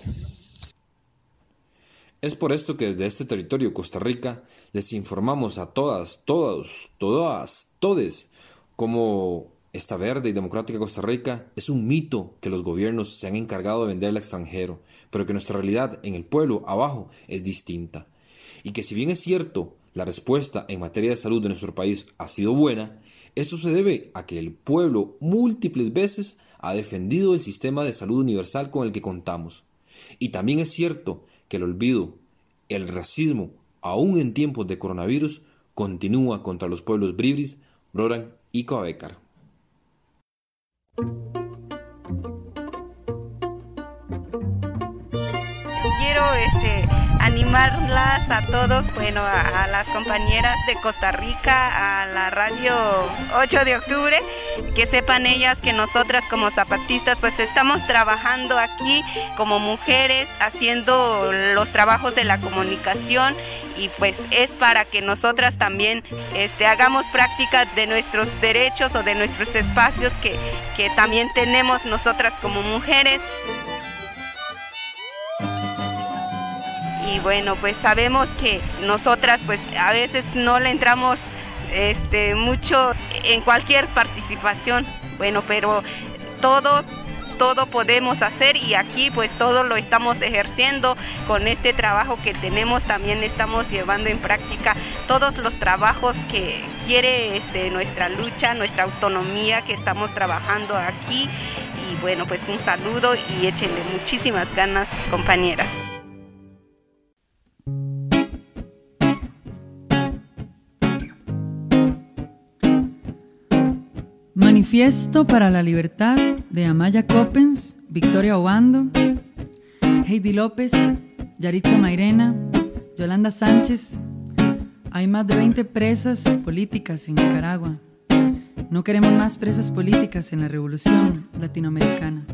Es por esto que desde este territorio Costa Rica les informamos a todas, todos, todas, todes, como esta verde y democrática Costa Rica es un mito que los gobiernos se han encargado de vender al extranjero, pero que nuestra realidad en el pueblo abajo es distinta. Y que si bien es cierto, la respuesta en materia de salud de nuestro país ha sido buena, esto se debe a que el pueblo múltiples veces ha defendido el sistema de salud universal con el que contamos. Y también es cierto que el olvido, el racismo, aún en tiempos de coronavirus, continúa contra los pueblos bribris, broran y coabecar. Quiero este, animarlas a todos, bueno, a, a las compañeras de Costa Rica, a la radio ocho de octubre, que sepan ellas que nosotras como zapatistas pues estamos trabajando aquí como mujeres, haciendo los trabajos de la comunicación, y pues es para que nosotras también este, hagamos práctica de nuestros derechos o de nuestros espacios que, que también tenemos nosotras como mujeres. Y bueno, pues sabemos que nosotras pues a veces no le entramos este, mucho en cualquier participación, bueno, pero todo, todo podemos hacer, y aquí pues todo lo estamos ejerciendo con este trabajo que tenemos. También estamos llevando en práctica todos los trabajos que quiere este, nuestra lucha, nuestra autonomía que estamos trabajando aquí. Y bueno, pues un saludo y échenle muchísimas ganas, compañeras. Manifiesto para la Libertad de Amaya Coppens, Victoria Obando, Heidi López, Yaritza Mairena, Yolanda Sánchez. Hay más de veinte presas políticas en Nicaragua. No queremos más presas políticas en la revolución latinoamericana.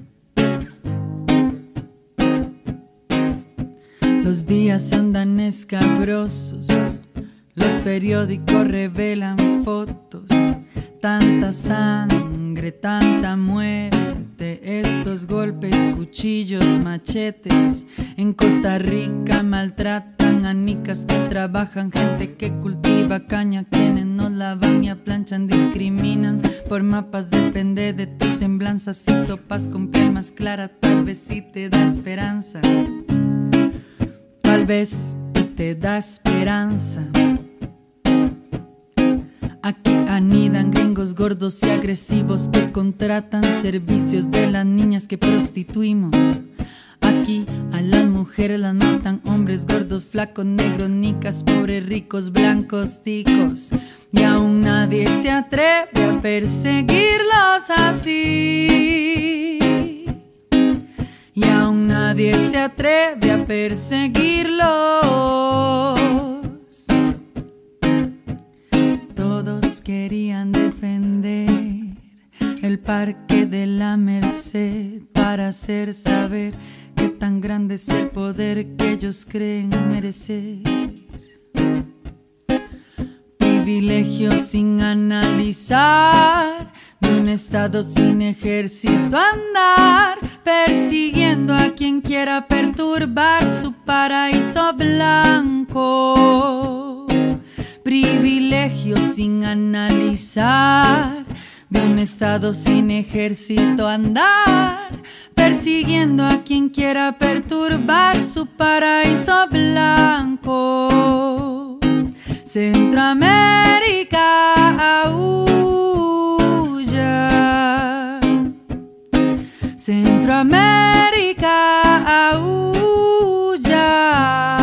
Los días andan escabrosos, los periódicos revelan fotos. Tanta sangre, tanta muerte, estos golpes, cuchillos, machetes. En Costa Rica maltratan a nicas que trabajan, gente que cultiva caña, quienes no lavan y aplanchan, discriminan por mapas, depende de tu semblanza. Si topas con piel más clara, tal vez sí te da esperanza. Tal vez te da esperanza. Aquí anidan gringos gordos y agresivos que contratan servicios de las niñas que prostituimos. Aquí a las mujeres las matan hombres gordos, flacos, negros, nicas, pobres, ricos, blancos, ticos. Y aún nadie se atreve a perseguirlos así. Y aún nadie se atreve a perseguirlos. Todos querían defender el Parque de la Merced para hacer saber que tan grande es el poder que ellos creen merecer. Privilegios sin analizar, de un estado sin ejército andar, persiguiendo a quien quiera perturbar su paraíso blanco. Privilegios sin analizar, de un estado sin ejército andar, persiguiendo a quien quiera perturbar su paraíso blanco. Centroamérica aúlla, Centroamérica aúlla.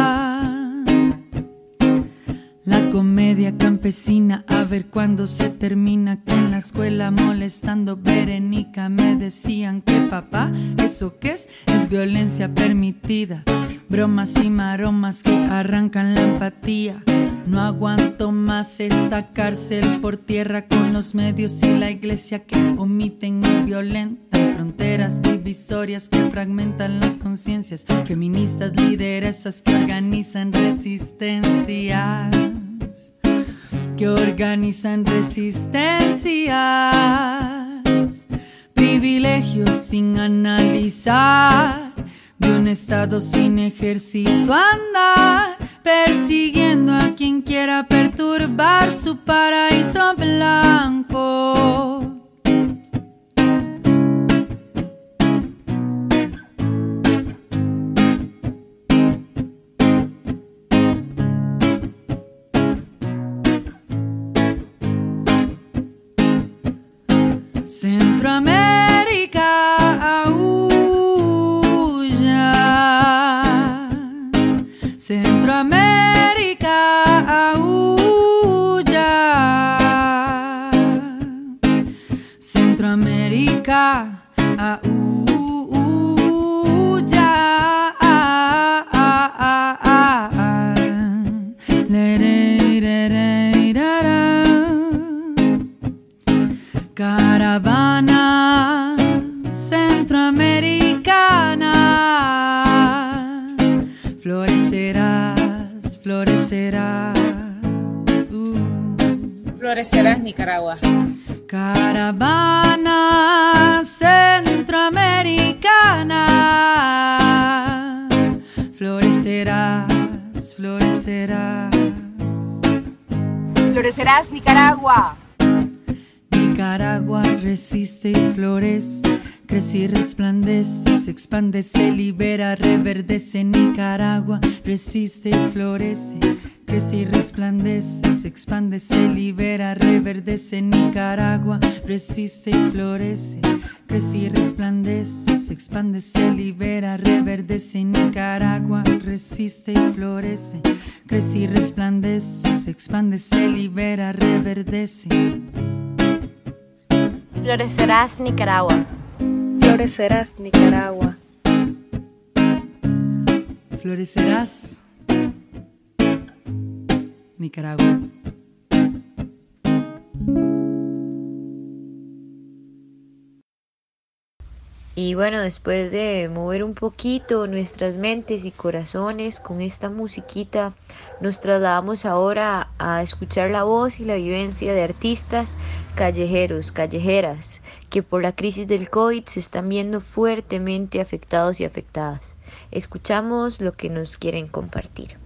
La comedia campesina, a ver cuándo se termina. Que en la escuela molestando Berenica me decían que papá, ¿eso qué es? Es violencia permitida. Bromas y maromas que arrancan la empatía. No aguanto más esta cárcel por tierra, con los medios y la iglesia que omiten y violentan. Fronteras divisorias que fragmentan las conciencias. Feministas, lideresas que organizan resistencias, que organizan resistencias. Privilegios sin analizar, de un estado sin ejército andar, persiguiendo a quien quiera perturbar su paraíso blanco. Centroamérica, aúlla. Centroamérica, aúlla. Centroamérica, aúlla. Caravana centroamericana, florecerás, florecerás, uh. Florecerás, Nicaragua. Caravana centroamericana, florecerás, florecerás. Florecerás, Nicaragua. Nicaragua resiste y florece, crece y resplandece, se expande, se libera, reverdece. Nicaragua resiste y florece, crece y resplandece, se expande, se libera, reverdece. Nicaragua resiste y florece, crece y resplandece, se expande, se libera, reverdece. Nicaragua resiste y florece, crece y resplandece, se expande, se libera, reverdece. Florecerás, Nicaragua. Florecerás, Nicaragua. Florecerás, Nicaragua. Y bueno, después de mover un poquito nuestras mentes y corazones con esta musiquita, nos trasladamos ahora a escuchar la voz y la vivencia de artistas callejeros, callejeras, que por la crisis del COVID se están viendo fuertemente afectados y afectadas. Escuchamos lo que nos quieren compartir.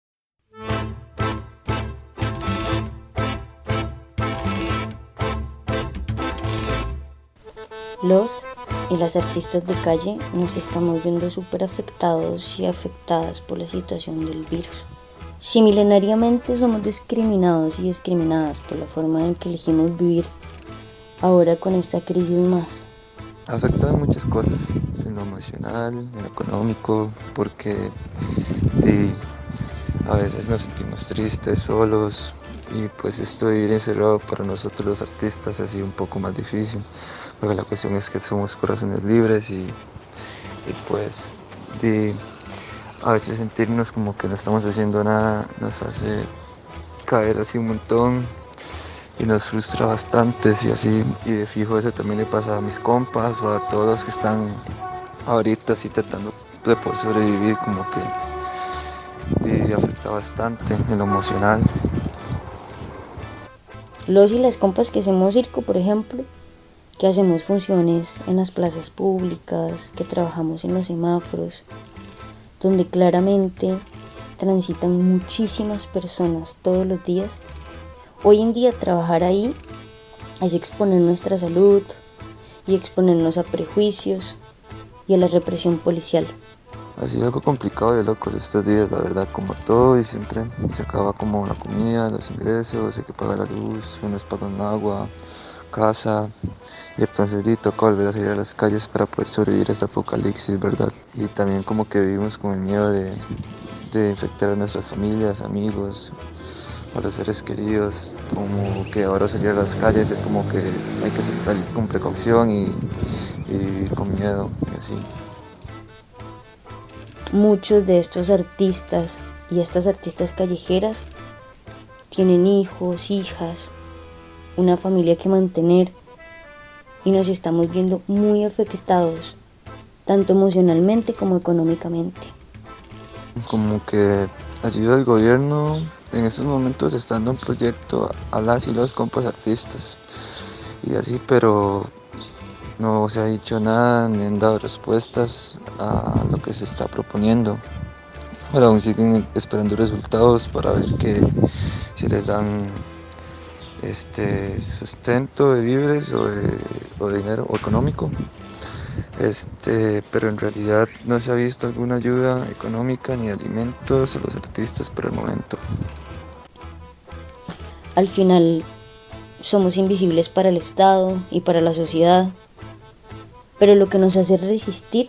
Los y las artistas de calle nos estamos viendo súper afectados y afectadas por la situación del virus. Si milenariamente somos discriminados y discriminadas por la forma en que elegimos vivir, ahora con esta crisis más. Afecta en muchas cosas, en lo emocional, en lo económico, porque y, a veces nos sentimos tristes, solos, y pues esto de vivir encerrado para nosotros los artistas ha sido un poco más difícil, porque la cuestión es que somos corazones libres y, y pues de, a veces sentirnos como que no estamos haciendo nada nos hace caer así un montón y nos frustra bastante, y así, y de fijo eso también le pasa a mis compas o a todos los que están ahorita así tratando de poder sobrevivir, como que y afecta bastante en lo emocional. Los y las compas que hacemos circo, por ejemplo, que hacemos funciones en las plazas públicas, que trabajamos en los semáforos, donde claramente transitan muchísimas personas todos los días. Hoy en día trabajar ahí es exponer nuestra salud y exponernos a prejuicios y a la represión policial. Ha sido algo complicado y locos estos días, la verdad, como todo, y siempre se acaba como la comida, los ingresos, hay que pagar la luz, unos pagan agua, casa, y entonces di, toca volver a salir a las calles para poder sobrevivir a este apocalipsis, ¿verdad? Y también como que vivimos con el miedo de, de infectar a nuestras familias, amigos, a los seres queridos, como que ahora salir a las calles es como que hay que salir con precaución y, y vivir con miedo, y así. Muchos de estos artistas y estas artistas callejeras tienen hijos, hijas, una familia que mantener, y nos estamos viendo muy afectados, tanto emocionalmente como económicamente. Como que ayuda al gobierno en estos momentos está dando un proyecto a las y los compas artistas y así, pero no se ha dicho nada ni han dado respuestas a lo que se está proponiendo. Pero aún siguen esperando resultados para ver que si les dan este sustento de víveres o de, o de dinero o económico. Este, pero en realidad no se ha visto alguna ayuda económica ni alimentos a los artistas por el momento. Al final somos invisibles para el Estado y para la sociedad, pero lo que nos hace resistir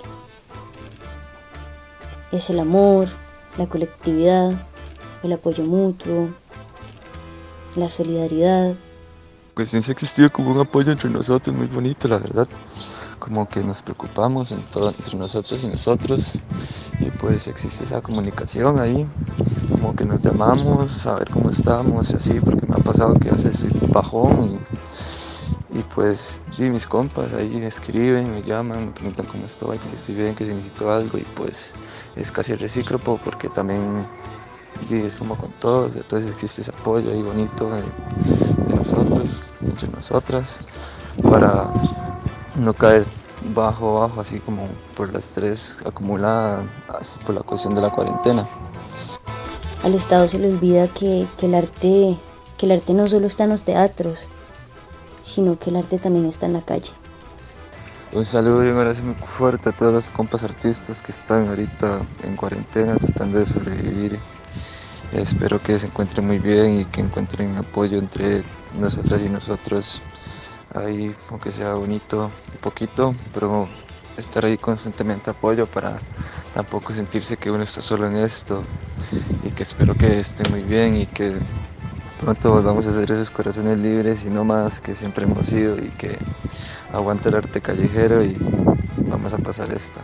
es el amor, la colectividad, el apoyo mutuo, la solidaridad. Pues siempre ha existido como un apoyo entre nosotros muy bonito, la verdad. Como que nos preocupamos en todo, entre nosotros y nosotros, y pues existe esa comunicación ahí, como que nos llamamos a ver cómo estamos y así, porque me ha pasado que hace ese bajón y, y pues y mis compas ahí me escriben, me llaman, me preguntan cómo estoy, que si estoy bien, que si necesito algo, y pues es casi recíproco porque también y sumo con todos, entonces existe ese apoyo ahí bonito de, de nosotros, entre nosotras, para no caer bajo, bajo, así como por el estrés acumulado, así por la cuestión de la cuarentena. Al Estado se le olvida que, que, el arte, que el arte no solo está en los teatros, sino que el arte también está en la calle. Un saludo y un abrazo muy fuerte a todos los compas artistas que están ahorita en cuarentena tratando de sobrevivir. Espero que se encuentren muy bien y que encuentren apoyo entre nosotras y nosotros. Ahí, aunque sea bonito, un poquito, pero estar ahí constantemente apoyo para tampoco sentirse que uno está solo en esto, y que espero que estén muy bien y que pronto volvamos a hacer esos corazones libres y no más que siempre hemos sido, y que aguante el arte callejero y vamos a pasar esta.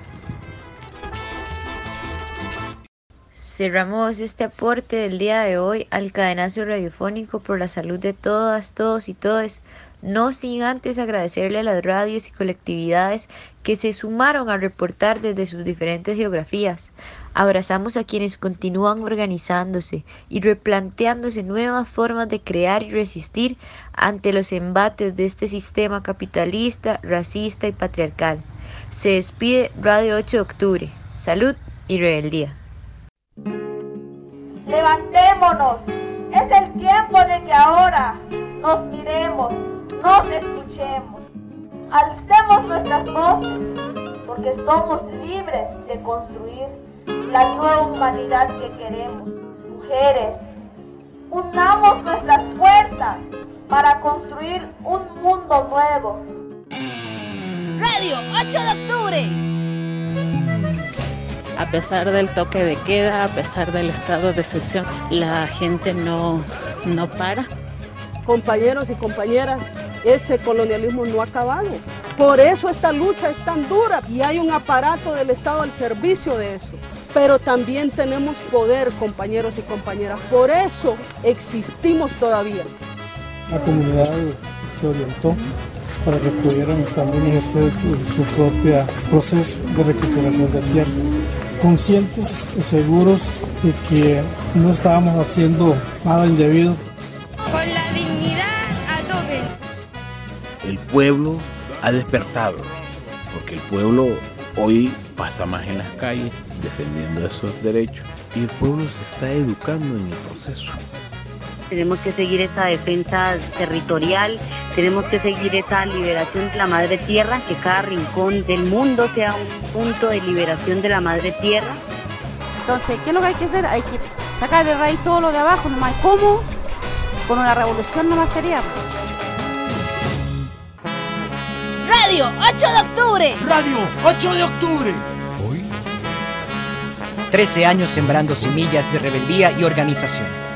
Cerramos este aporte del día de hoy al cadenazo radiofónico por la salud de todas, todos y todes, no sin antes agradecerle a las radios y colectividades que se sumaron a reportar desde sus diferentes geografías. Abrazamos a quienes continúan organizándose y replanteándose nuevas formas de crear y resistir ante los embates de este sistema capitalista, racista y patriarcal. Se despide Radio ocho de octubre. Salud y rebeldía. Levantémonos, es el tiempo de que ahora nos miremos, nos escuchemos, alcemos nuestras voces, porque somos libres de construir la nueva humanidad que queremos. Mujeres, unamos nuestras fuerzas para construir un mundo nuevo. Radio ocho de octubre. A pesar del toque de queda, a pesar del estado de excepción, la gente no, no para. Compañeros y compañeras, ese colonialismo no ha acabado. Por eso esta lucha es tan dura y hay un aparato del Estado al servicio de eso. Pero también tenemos poder, compañeros y compañeras. Por eso existimos todavía. La comunidad se orientó para que pudieran también ejercer su propio proceso de recuperación de tierra. Conscientes y seguros de que no estábamos haciendo nada indebido. Con la dignidad a tope. El pueblo ha despertado, porque el pueblo hoy pasa más en las calles defendiendo esos derechos, y el pueblo se está educando en el proceso. Tenemos que seguir esa defensa territorial, tenemos que seguir esa liberación de la madre tierra, que cada rincón del mundo sea un punto de liberación de la madre tierra. Entonces, ¿qué es lo que hay que hacer? Hay que sacar de raíz todo lo de abajo, nomás. ¿Cómo? Con una revolución nomás sería. Radio ocho de octubre. Radio ocho de octubre. trece años sembrando semillas de rebeldía y organización.